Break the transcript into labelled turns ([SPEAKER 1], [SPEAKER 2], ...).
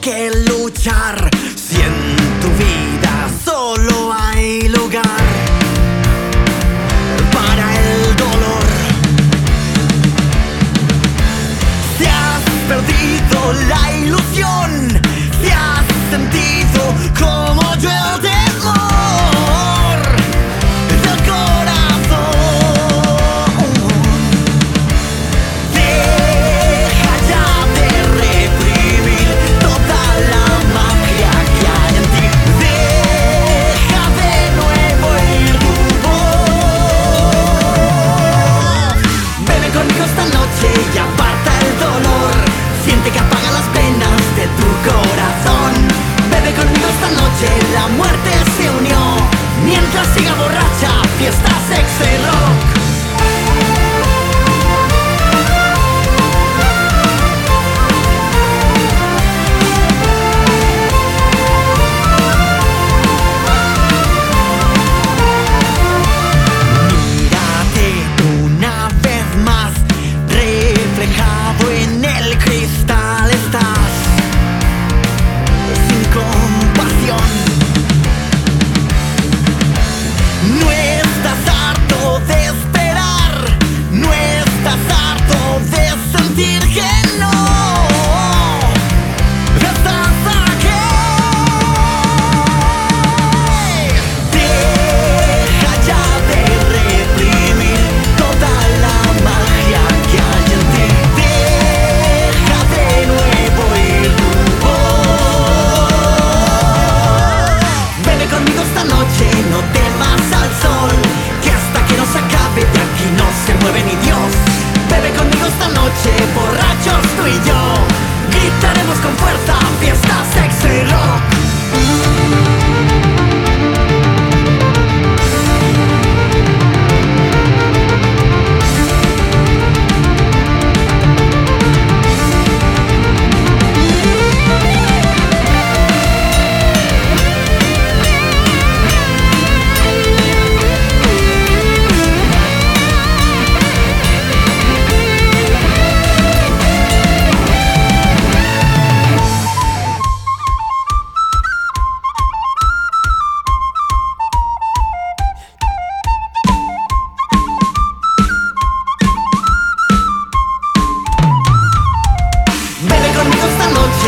[SPEAKER 1] que luchar si en tu vida solo hay lugar para el dolor? Si has perdido la ilusión, si has sentido como yo el temor del corazón, deja ya de reprimir toda la magia que hay en ti. Deja de nuevo ir tu voz. Bebe conmigo esta noche y aparta el dolor. Siente que apaga las penas de tu corazón. Bebe conmigo esta noche, la muerte se unió. Mientras siga borracha, fiesta, sexo y rock. Mírate una vez más, reflejado en el cristal estás, sin compasión. No estás harto de esperar, no estás harto de sentir que no estás aquí. Deja ya de reprimir toda la magia que hay en ti. Deja de nuevo ir tu voz. Bebe conmigo esta noche, no temas al sol, que hasta que no se acabe de aquí no se mueve ni Dios. Bebe conmigo esta noche, borrachos tú y yo, gritaremos con fuerza, fiesta, sexo y rock. Bebe conmigo esta noche,